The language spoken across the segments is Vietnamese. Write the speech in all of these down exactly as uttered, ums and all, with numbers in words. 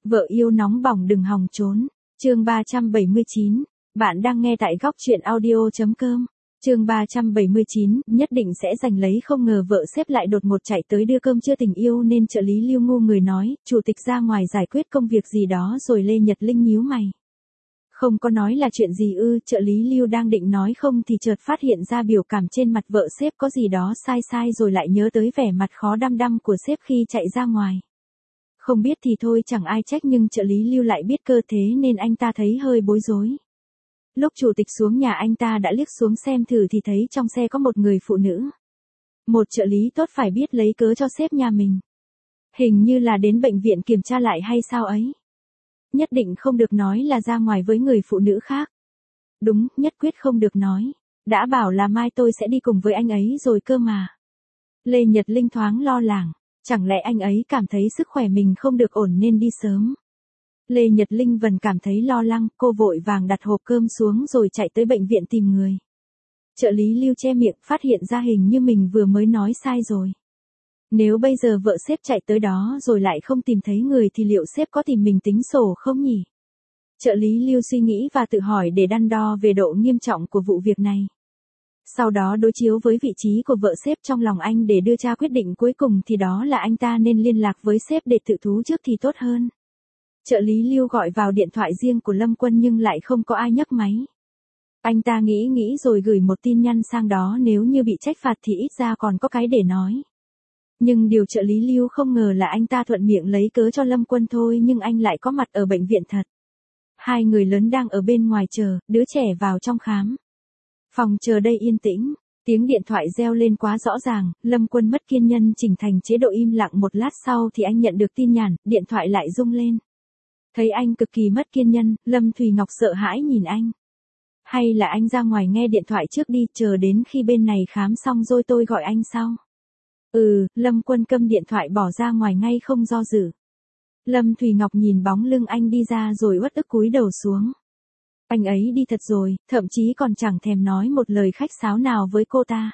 Vợ yêu nóng bỏng đừng hòng trốn. Chương ba trăm bảy mươi chín. Bạn đang nghe tại góc truyện audio chấm com. Chương ba trăm bảy mươi chín, nhất định sẽ giành lấy. Không ngờ vợ sếp lại đột ngột chạy tới đưa cơm trưa tình yêu nên trợ lý Lưu ngu người nói, chủ tịch ra ngoài giải quyết công việc gì đó rồi. Lê Nhật Linh nhíu mày. Không có nói là chuyện gì ư? Trợ lý Lưu đang định nói không thì chợt phát hiện ra biểu cảm trên mặt vợ sếp có gì đó sai sai, rồi lại nhớ tới vẻ mặt khó đăm đăm của sếp khi chạy ra ngoài. Không biết thì thôi chẳng ai trách, nhưng trợ lý Lưu lại biết cơ thế nên anh ta thấy hơi bối rối. Lúc chủ tịch xuống nhà anh ta đã liếc xuống xem thử thì thấy trong xe có một người phụ nữ. Một trợ lý tốt phải biết lấy cớ cho sếp nhà mình. Hình như là đến bệnh viện kiểm tra lại hay sao ấy. Nhất định không được nói là ra ngoài với người phụ nữ khác. Đúng, nhất quyết không được nói. Đã bảo là mai tôi sẽ đi cùng với anh ấy rồi cơ mà. Lê Nhật Linh thoáng lo lắng. Chẳng lẽ anh ấy cảm thấy sức khỏe mình không được ổn nên đi sớm. Lê Nhật Linh vẫn cảm thấy lo lắng, cô vội vàng đặt hộp cơm xuống rồi chạy tới bệnh viện tìm người. Trợ lý Lưu che miệng, phát hiện ra hình như mình vừa mới nói sai rồi. Nếu bây giờ vợ sếp chạy tới đó rồi lại không tìm thấy người thì liệu sếp có tìm mình tính sổ không nhỉ? Trợ lý Lưu suy nghĩ và tự hỏi để đắn đo về độ nghiêm trọng của vụ việc này. Sau đó đối chiếu với vị trí của vợ sếp trong lòng anh để đưa ra quyết định cuối cùng thì đó là anh ta nên liên lạc với sếp để tự thú trước thì tốt hơn. Trợ lý Lưu gọi vào điện thoại riêng của Lâm Quân nhưng lại không có ai nhấc máy. Anh ta nghĩ nghĩ rồi gửi một tin nhắn sang đó, nếu như bị trách phạt thì ít ra còn có cái để nói. Nhưng điều trợ lý Lưu không ngờ là anh ta thuận miệng lấy cớ cho Lâm Quân thôi nhưng anh lại có mặt ở bệnh viện thật. Hai người lớn đang ở bên ngoài chờ, đứa trẻ vào trong khám. Phòng chờ đây yên tĩnh, tiếng điện thoại reo lên quá rõ ràng, Lâm Quân mất kiên nhẫn chỉnh thành chế độ im lặng. Một lát sau thì anh nhận được tin nhắn, điện thoại lại rung lên. Thấy anh cực kỳ mất kiên nhẫn, Lâm Thùy Ngọc sợ hãi nhìn anh. Hay là anh ra ngoài nghe điện thoại trước đi, chờ đến khi bên này khám xong rồi tôi gọi anh sau. Ừ, Lâm Quân câm điện thoại bỏ ra ngoài ngay không do dự. Lâm Thùy Ngọc nhìn bóng lưng anh đi ra rồi uất ức cúi đầu xuống. Anh ấy đi thật rồi, thậm chí còn chẳng thèm nói một lời khách sáo nào với cô ta.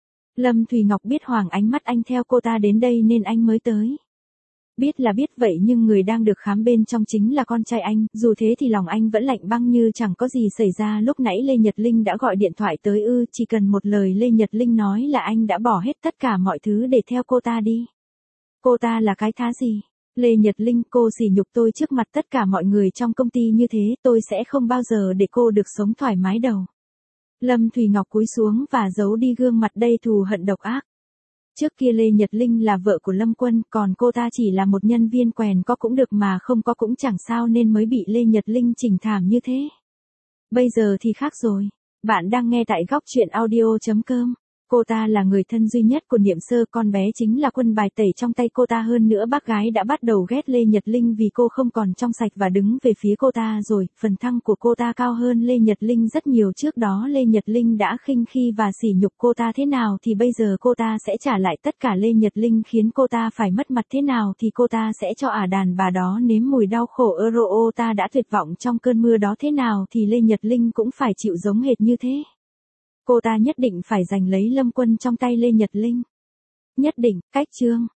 Lâm Thùy Ngọc biết Hoàng ánh mắt anh theo cô ta đến đây nên anh mới tới. Biết là biết vậy nhưng người đang được khám bên trong chính là con trai anh, dù thế thì lòng anh vẫn lạnh băng như chẳng có gì xảy ra. Lúc nãy Lê Nhật Linh đã gọi điện thoại tới ư? Chỉ cần một lời Lê Nhật Linh nói là anh đã bỏ hết tất cả mọi thứ để theo cô ta đi. Cô ta là cái thá gì? Lê Nhật Linh, cô sỉ nhục tôi trước mặt tất cả mọi người trong công ty như thế, tôi sẽ không bao giờ để cô được sống thoải mái đâu. Lâm Thùy Ngọc cúi xuống và giấu đi gương mặt đầy thù hận độc ác. Trước kia Lê Nhật Linh là vợ của Lâm Quân, còn cô ta chỉ là một nhân viên quèn, có cũng được mà không có cũng chẳng sao nên mới bị Lê Nhật Linh chỉnh thảm như thế. Bây giờ thì khác rồi. Bạn đang nghe tại góc truyện audio chấm com. Cô ta là người thân duy nhất của Niệm Sơ, con bé chính là quân bài tẩy trong tay cô ta. Hơn nữa bác gái đã bắt đầu ghét Lê Nhật Linh vì cô không còn trong sạch và đứng về phía cô ta rồi. Phần thăng của cô ta cao hơn Lê Nhật Linh rất nhiều. Trước đó Lê Nhật Linh đã khinh khi và sỉ nhục cô ta thế nào thì bây giờ cô ta sẽ trả lại tất cả. Lê Nhật Linh khiến cô ta phải mất mặt thế nào thì cô ta sẽ cho ả đàn bà đó nếm mùi đau khổ. Euro ta đã tuyệt vọng trong cơn mưa đó thế nào thì Lê Nhật Linh cũng phải chịu giống hệt như thế. Cô ta nhất định phải giành lấy Lâm Quân trong tay Lê Nhật Linh. Nhất định, cách chương.